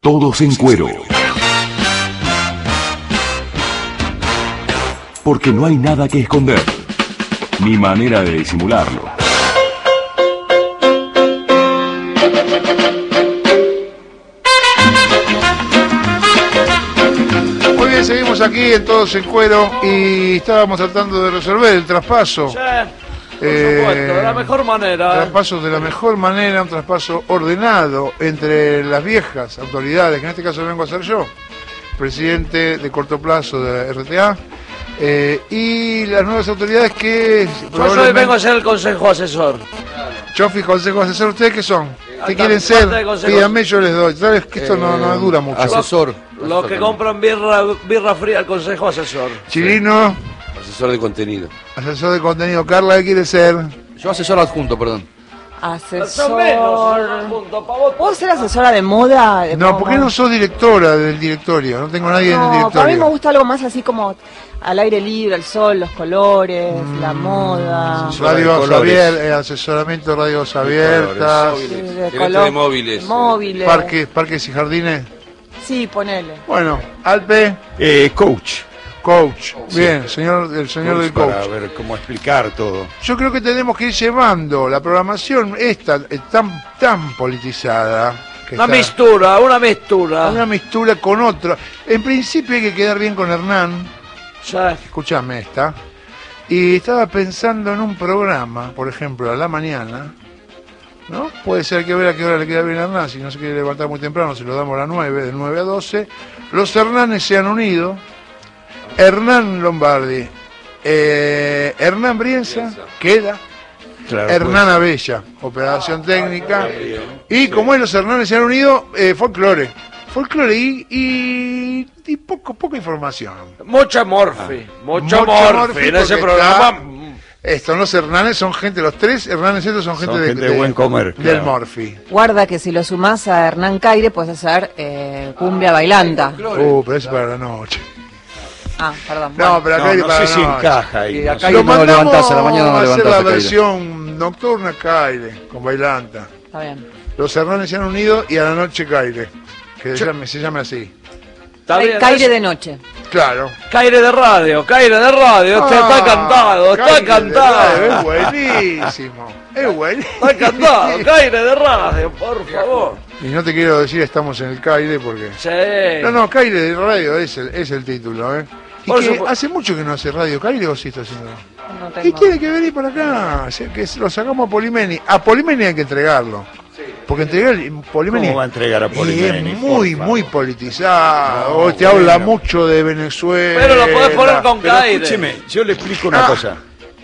Todos en cuero. Porque no hay nada que esconder, ni manera de disimularlo. Muy bien, seguimos aquí en Todos en Cuero y estábamos tratando de resolver el traspaso. Sí, por supuesto, de la mejor manera. Traspaso de la mejor manera, un traspaso ordenado entre las viejas autoridades, que en este caso vengo a ser yo, presidente de corto plazo de RTA, y las nuevas autoridades que... Yo vengo a ser el consejo asesor. Chofi, consejo asesor, ¿ustedes qué son? ¿Qué Acá, quieren ser? parte de consejo. Pídanme, yo les doy. Sabes que esto no dura mucho. Asesor. Los que compran birra fría al consejo asesor. Chilino, Asesor de contenido. asesor de contenido. Carla, ¿qué quiere ser? Yo asesor adjunto, perdón. Asesor. ¿Puedo ser asesora de moda? No, ¿por qué no sos directora del directorio? No tengo nadie en el No, directorio. para mí me gusta algo más así como al aire libre, el sol, los colores, la moda. Radio abierta, asesoramiento de radios abiertas, Sí, de Gerente color, de móviles. móviles. parques y jardines. Sí, ponele. Bueno, Alpe, Coach. coach. Bien, el señor del coach. Para ver cómo explicar todo. Yo creo que tenemos que ir llevando la programación esta tan politizada. Que Una está- mistura. una mistura con otra. En principio hay que quedar bien con Hernán. Sí. Escúchame esta. Y estaba pensando en un programa, por ejemplo, a la mañana, ¿no? Puede ser que ver a qué hora le queda bien a Hernán. Si no se quiere levantar muy temprano, se lo damos a las 9, de 9 a 12. Los Hernanes se han unido. Hernán Lombardi, Hernán Brienza, queda. Claro, Hernán Abella, operación técnica. Y como es, los Hernanes se han unido, folclore. Folclore y poca información. Mucha morfi. Mucho Mucho morfi en porque ese programa. Estos, los Hernanes son gente, los tres Hernanes estos son gente, gente de buen comer, del claro. Morfi. Guarda que si lo sumás a Hernán Caire puedes hacer cumbia bailanta. Pero eso es para la noche. Ah, perdón. No, pero acá hay No para sé la si noche. encaja ahí. Y no acá sé. Lo no mandamos levantás a la mañana, no a hacer levantás la a Caire. versión nocturna Caire, con bailanta. Está bien. Los Hernanes se han unido y a la noche Caire, que se llame así. Está bien, Caire de noche. Claro. Caire de radio. Este está cantado, Caire está de cantado. radio, es buenísimo. Es buenísimo. Está cantado, Caire de radio, por favor. Y no te quiero decir estamos en el Caire porque... Sí. No, Caire de radio es el título, ¿eh? Y Por que supuesto. hace mucho que no hace radio Caire o sí está haciendo. No Y tengo. tiene que venir para acá, que lo sacamos a Polimeni. A Polimeni hay que entregarlo. Porque entregar Polimeni ¿Cómo va a entregar a Polimeni? es muy, Por muy favor. politizado. Te habla mucho de Venezuela. Pero lo podés poner con Pero Caire. escúcheme, yo le explico una cosa.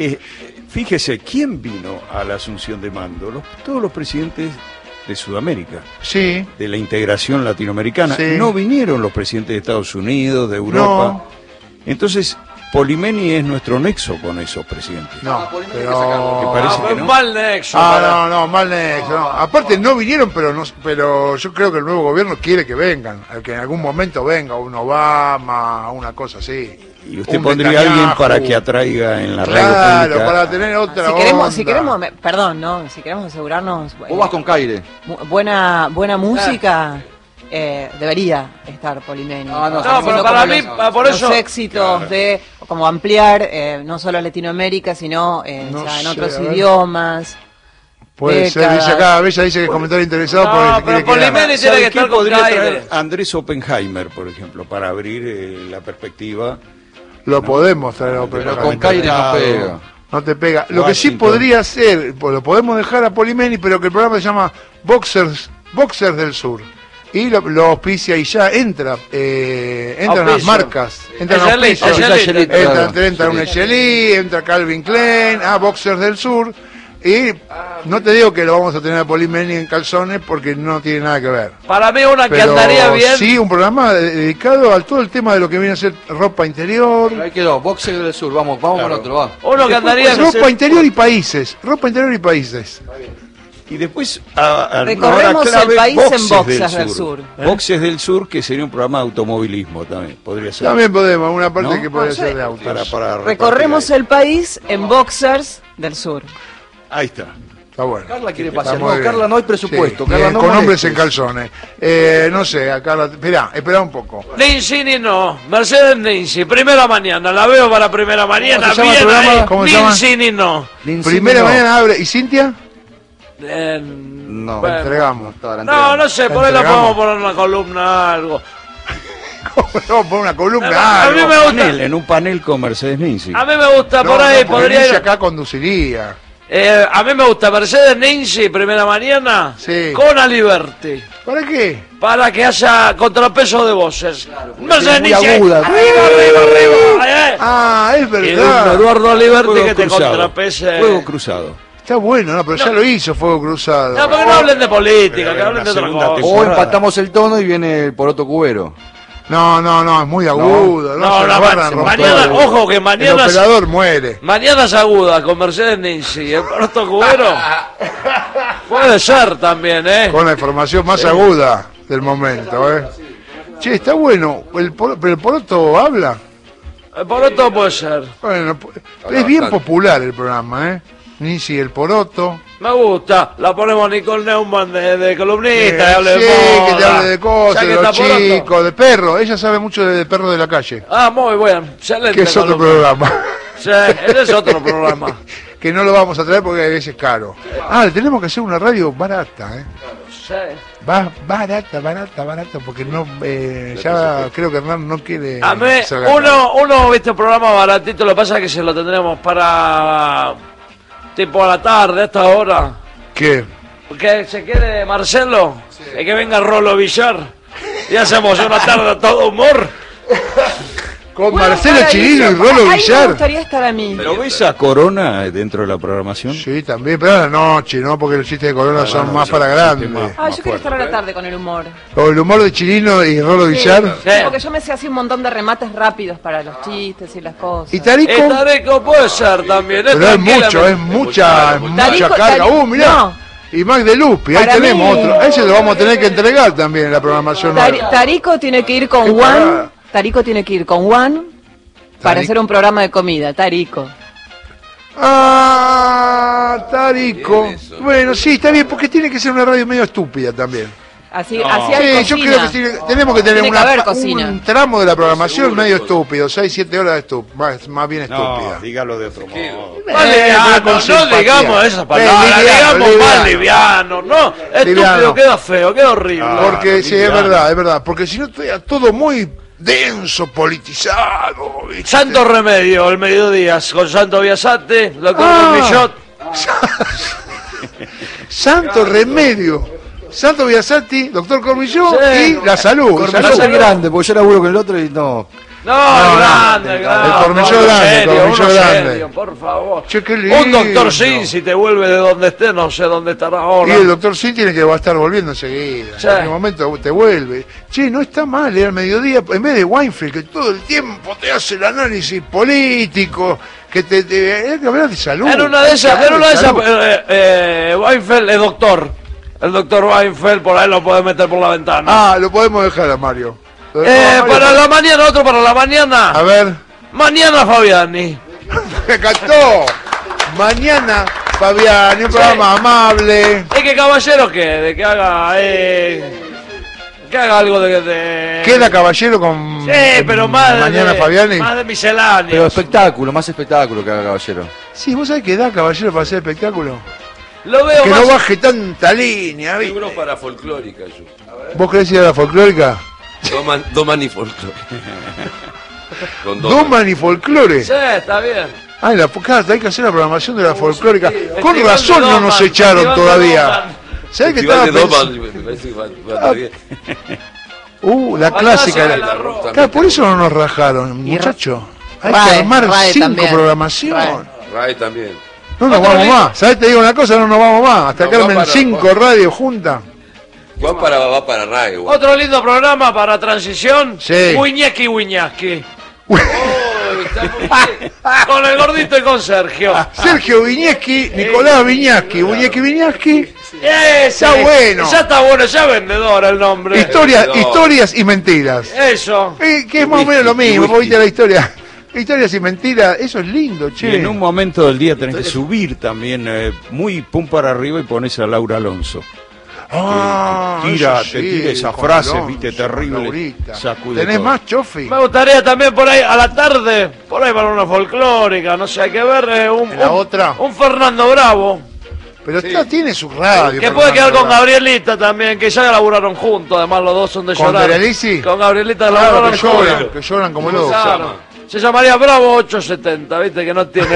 Fíjese, ¿quién vino a la asunción de mando? Todos los presidentes de Sudamérica, Sí, de la integración latinoamericana. Sí. No vinieron los presidentes de Estados Unidos, de Europa. Entonces, Polimeni es nuestro nexo con esos presidentes. no, Me pero... parece que no. Mal nexo. Mal nexo. No. Aparte no vinieron, pero yo creo que el nuevo gobierno quiere que vengan, que en algún momento venga un Obama, una cosa así. Y usted Un pondría a Netanyahu. alguien para que atraiga en la radio Claro, pública. para tener otra Si queremos, onda. perdón, ¿no? Si queremos asegurarnos Vos vas con Caire. buena música, debería estar Polimeni. Ah, no, No, pero Haciendo para como mí, los- por eso. los éxitos de como ampliar no solo Latinoamérica, sino No ya en sé, otros a ver. idiomas. Puede ser, décadas. dice acá, Bella dice que es comentario interesado No, porque se pero quiere quedar. Polimeni tiene ¿Sabe que quién estar con podría Caire. traer? Andrés Oppenheimer, por ejemplo, para abrir la perspectiva. Lo podemos traer a Pero Oppenheimer. con Caire no pega. No te pega. Lo que sí Washington. podría ser, pues lo podemos dejar a Polimeni, pero que el programa se llama Boxers del Sur. Y lo auspicia y ya entran las Auspicio. marcas. Entran Echelit, auspicios. Echelit, Entra un Echelí, entra Calvin Klein, Boxers del Sur. Y no te digo que lo vamos a tener a Polimeni en calzones porque no tiene nada que ver. Para mí una que Pero andaría bien. sí, un programa dedicado a todo el tema de lo que viene a ser ropa interior. Ahí quedó, Boxer del Sur, vamos con otro, va. Uno que andaría Pues ropa interior y países. Ropa interior y países. Y después Recorremos ahora clave, el país en Boxes del Sur. Boxes del Sur, que sería un programa de automovilismo también, podría ser. También podemos, una parte ¿No? que podría Ah, sí. ser de autos. Para Recorremos repartir el país en Boxers del Sur. ahí. Ahí está. Está bueno. Carla quiere Está pasear. muy No, bien. Carla no hay presupuesto. Sí, Carla bien, no con hombres molestes. en calzones. No sé, a Carla. Esperá un poco. Nancy ni no, Mercedes Nancy, primera mañana, la veo para primera mañana, ¿Cómo se llama el bien programa? ahí. ¿Cómo se llama? Nancy ni no. Lindsay, Primera no. mañana abre. ¿Y Cintia? No, Bueno. Entregamos. No sé, por ahí la Entregamos. podemos poner una columna algo. Vamos a poner una columna. A mí algo. me gusta, Panel, en un panel con Mercedes Ninzi. a mí me gusta No, por ahí, no, porque podría Nancy ir. acá conduciría. A mí me gusta Mercedes Nancy, primera mañana, Sí. con Aliberti. ¿Para qué? Para que haya contrapeso de voces. Mercedes es muy Nancy, aguda. arriba. Ah, es Y un verdad. Eduardo Aliberti Fuego que te cruzado. contrapese. Fuego cruzado. Está bueno, no, pero ya lo hizo Fuego Cruzado. No, porque no hablen de política, Pero que hablen de la otra segunda cosa. O temporada. empatamos el tono y viene el poroto cubero. No, es muy agudo. No, se no, la van a mañana, romper. ojo que El mañana, operador muere. mañana es aguda con Mercedes Nancy. El poroto cubero puede ser también, ¿eh? Con la información más aguda del momento, Che, está bueno. Pero el poroto habla. El poroto puede ser. Bueno, es bien popular el programa, Nisi el poroto. Me gusta. La ponemos Nicole Neumann de columnista, Sí, hable de que moda. te hable de cosas, Ya de que los está Poroto. chicos, de perro. Ella sabe mucho de perro de la calle. Ah, muy bien. Excelente. Que es otro columna. programa. Sí, ese es otro programa. Que no lo vamos a traer porque a veces es caro. Le tenemos que hacer una radio barata, Sí. Barata, porque no, ya creo que Hernán no quiere. A mí, salga uno, viste, un programa baratito, lo que pasa es que se lo tendremos para tipo a la tarde, a esta hora. ¿Qué? Que se quede Marcelo, y que venga Rolo Villar, y hacemos una tarde a todo humor. Con Bueno, Marcelo para Chirino y eso, Rolo ahí me Villar. gustaría estar a mí. ¿Lo ves a Corona dentro de la programación? Sí, también, pero a la noche, ¿no? Porque los chistes de Corona son no, más son para chistes grandes. más. Yo quiero estar a la tarde con el humor. O el humor de Chirino y Rolo Villar. Sí, porque yo me sé así un montón de remates rápidos para los chistes y las cosas. ¿Y Tarico? Tareco puede ser también, Pero es mucho, es mucha Tarico, carga. mirá. no. Y Mac de Lupi, ahí Para tenemos mí- otro. A ese lo vamos a tener que entregar también en la programación nueva. Tarico tiene que ir con Qué Juan. parada. Tarico tiene que ir con Juan para Tarico. hacer un programa de comida. Tarico. Tarico. Bueno, sí, está bien, porque tiene que ser una radio medio estúpida también. Así hay Sí, yo cocina. creo que tenemos que tener Tiene que haber cocina. un tramo de la programación medio estúpido, 6-7 horas de más bien No, estúpida. dígalo de otro modo. Más liviano, con no simpatía. digamos esa palabra, liviano, digamos más liviano. liviano, ¿no? Estúpido Liviano. queda feo, queda horrible. Porque sí, es verdad, porque si no estoy todo muy denso, politizado. ¿viste? Santo Remedio, el mediodía, con Santo Biasate, doctor Millot. Santo Remedio. Santo Biasati, doctor Cormilló Sí. y la salud. Cormilló Salud. es grande, porque yo laburo con el otro y no. No, grande. el Cormillot grande, Cormillot uno grande. serio, por favor. Che, qué lindo. Un doctor Sin, si te vuelve de donde esté, no sé dónde estará Y ahora. el doctor Sin tiene que va a estar volviendo enseguida. Sí. En algún momento te vuelve. Che, no está mal, al mediodía, en vez de Weinfeld, que todo el tiempo te hace el análisis político, que hay que hablar de salud. En una de esas, Salud. Weinfeld es doctor. El doctor Weinfeld por ahí lo puede meter por la ventana. Lo podemos dejar a Mario. Lo dejamos a Mario. Para la mañana, otro para la mañana. A ver, Mañana Fabiani. me encantó. Mañana, Fabián, un programa amable. Es que caballero quede, que haga algo de... Queda caballero con Sí, pero más mañana de, Fabiani. más de misceláneo. Pero espectáculo, más espectáculo que haga caballero. Sí, vos sabés que da caballero para hacer espectáculo. Lo veo Que más... no baje tanta línea, ¿viste? Libros para folclórica, yo. ¿Vos querés ir a la folclórica? Doman y folclórica. Con Doman y folclore. Sí, está bien. Ay, claro, hay que hacer la programación de la folclórica. Con Festival razón de no nos Doman, echaron Festival de todavía. Doman. ¿Sabés que Festival estaba de pensando? Doman, me parece que va bien. La clásica. de la roca. Claro, por eso no nos rajaron, muchacho. Hay que RAE, armar RAE 5 también. programación. Ray también. No nos Otro vamos libro. más. ¿Sabés? Te digo una cosa, no nos vamos más. Hasta No, que va armen para- 5 radios juntas. Juan va para Ray. igual. Otro lindo programa para transición. Sí. Wiñaki. Oh, está muy bien. Con el gordito y con Sergio. Sergio Viñeski, Nicolás Viñaski, Viñeski Viñaski. Ese, Está bueno. Ya está bueno, ya vendedor el nombre. Historias y mentiras. Eso. Que es más o menos lo mismo, vos viste la historia. Historias y mentiras, eso es lindo, Y che. en un momento del día tenés que subir también, muy pum para arriba y pones a Laura Alonso. Ah, te tira, eso te tira esa con frase, Alonso, viste, terrible. Laurita. Sacude ¿Tenés todo. más, Chofi? Me gustaría también por ahí a la tarde, por ahí para una folclórica, no sé, hay que ver ¿La otra? un Fernando Bravo, Pero tiene su radio. que puede quedar con Fernando. Gabrielita también, que ya laburaron juntos, además los dos son de ¿Con llorar. Doralici? Con Gabrielita Claro, laburaron que lloran, juntos. que lloran como locos. Claro. Se llamaría Bravo 870, viste que no tiene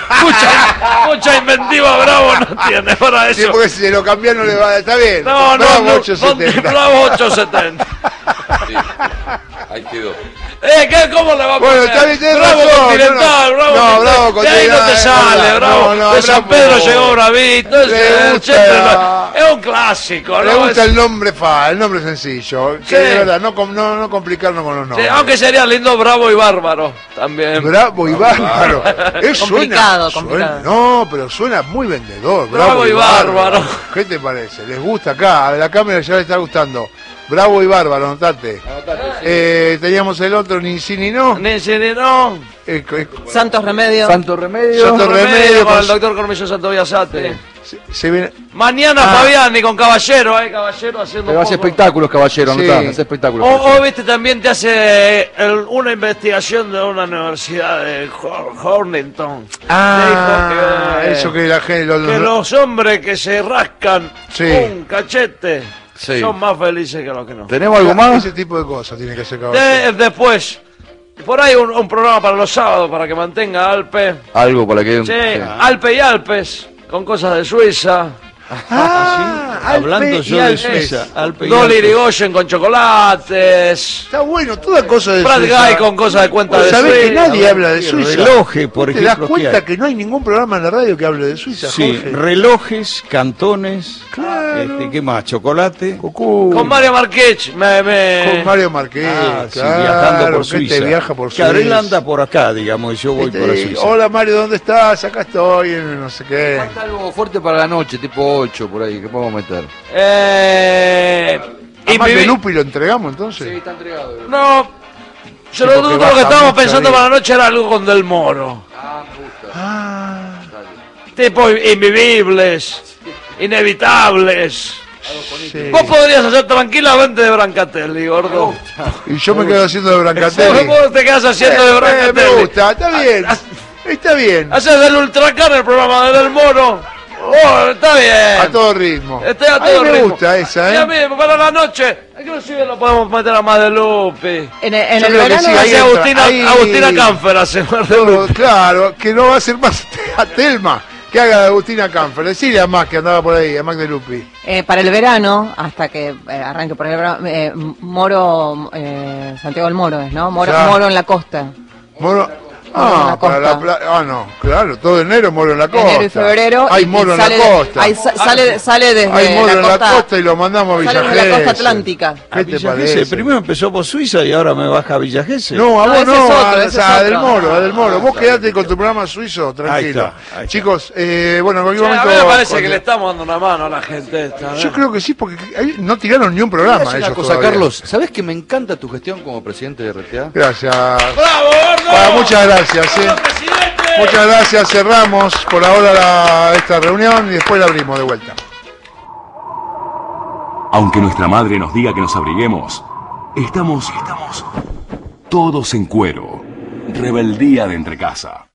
mucha inventiva, Bravo no tiene para Sí, eso. porque si se lo cambian no le va. Está bien. No, Bravo no, 870. Bravo 870. Sí. Ahí quedó. ¿Cómo le va a poner? Bueno, está bien, tenés Bravo razón, Continental, no, Bravo no, Continental. Bravo De ahí no te Continental, sale, no, Bravo. no, De San Pedro Bravo. llegó Bravito. Le gusta- Es un clásico, Le ¿no? gusta el nombre el nombre sencillo. Que Sí. de verdad, no complicarnos con los Sí, nombres. aunque sería lindo Bravo y Bárbaro también. Bravo y bárbaro. Complicado, complicado. No, pero suena muy vendedor. Bravo y bárbaro. ¿Qué te parece? ¿Les gusta acá? A la cámara ya le está gustando. Bravo y bárbaro, anotate. Teníamos el otro, ni sí ni no. Ni si ni no. Santos Remedio. Santo Remedio. Santo Remedio con con- el doctor Cormillo Santo Villasate. se viene. Mañana Fabiani con Caballero, Caballero haciendo Pero un hace poco. espectáculos, caballero, Sí. no hace espectáculos. O viste, también te hace una investigación de una universidad de Hornington. Ah, Dijo eso que la gente. que los hombres que se rascan Sí. un cachete Sí. son más felices que los que no. ¿Tenemos algo más? Ese tipo de cosas tiene que ser caballero. Después, por ahí un programa para los sábados para que mantenga Alpe. Algo para que... Sí, Alpe y Alpes, con cosas de Suiza. Hablando yo de Alpes. Suiza, Alpe y Dolly Alpes. Irigoyen con chocolates. Está bueno, toda cosa de Brad Suiza. Guy con cosas de cuenta de ¿Sabés que Suiza. nadie habla de Suiza? Relojes, por ¿Te das ejemplo, ¿qué cuenta hay? que no hay ningún programa en la radio que hable de Suiza, Sí, Jorge? relojes, cantones, ¿qué más? Chocolate. Con Mario Marquech. Con Mario Marqués, Ah, sí, claro, viajando por que Suiza. te viaja por Claro, él Suiza. anda por acá, digamos, y yo voy para Suiza. Hola Mario, ¿dónde estás? Acá estoy, en no sé qué. Falta algo fuerte para la noche, tipo 8 por ahí, que podemos meter. Y Más mi- que Lupi lo entregamos entonces. está entregado. No, yo lo porque único baja que estábamos mucho pensando ahí. para la noche era algo con Del Moro. Ah, me gusta. Ah, Tipo invivibles, inevitables. sí. Vos podrías hacer tranquilamente de Brancatelli, gordo. Y yo me quedo haciendo de Brancatelli. Vos te quedas haciendo de Me Brancatelli. gusta, está bien. Está bien. Haces del Ultracar el programa de Del Moro. Oh, está bien. A todo ritmo. Está a A mí todo me ritmo. gusta esa, Y a ¿eh? mí, para la noche, inclusive lo podemos meter a más de Lupe. En Yo el creo que verano sí, ahí Hace entra, Agustina Canfer hace más de Todo, Lupe. claro, que no va a ser más a Telma que haga de Agustina Canfer. Decirle a Mac que andaba por ahí, a Mac de Lupi. para el verano, hasta que arranque por el verano, Moro, Santiago del Moro es, ¿no? Moro, Ya. Moro en la costa. Moro. en Ah, la para costa. la playa. Ah, no, claro, todo enero moro en la costa. Enero y febrero. Hay y moro en sale la de- costa. ahí sale desde Hay moro la en la costa. costa y lo mandamos a Villa Sale desde la costa Gesell. atlántica. ¿Qué te Villa parece? Gesell. Primero empezó por Suiza y ahora me baja a Villa Gesell. No, a No, vos ese no, es otro, a, ese o sea, es a Del otro. Moro, a Del Moro. Vos quedate con tu programa suizo, tranquilo. Ahí está. Chicos, bueno, en cualquier Che, a momento... mí me parece cuando- que le estamos dando una mano a la gente esta. Yo creo que sí, porque ahí no tiraron ni un programa Una ellos cosa, todavía. Carlos, ¿sabés que me encanta tu gestión como presidente de RTA? Gracias. ¡Bravo, gordo! Muchas gracias, ¡Bravo, presidente! Muchas gracias, cerramos por ahora esta reunión y después la abrimos de vuelta. Aunque nuestra madre nos diga que nos abriguemos, estamos todos en cuero. Rebeldía de entre casa.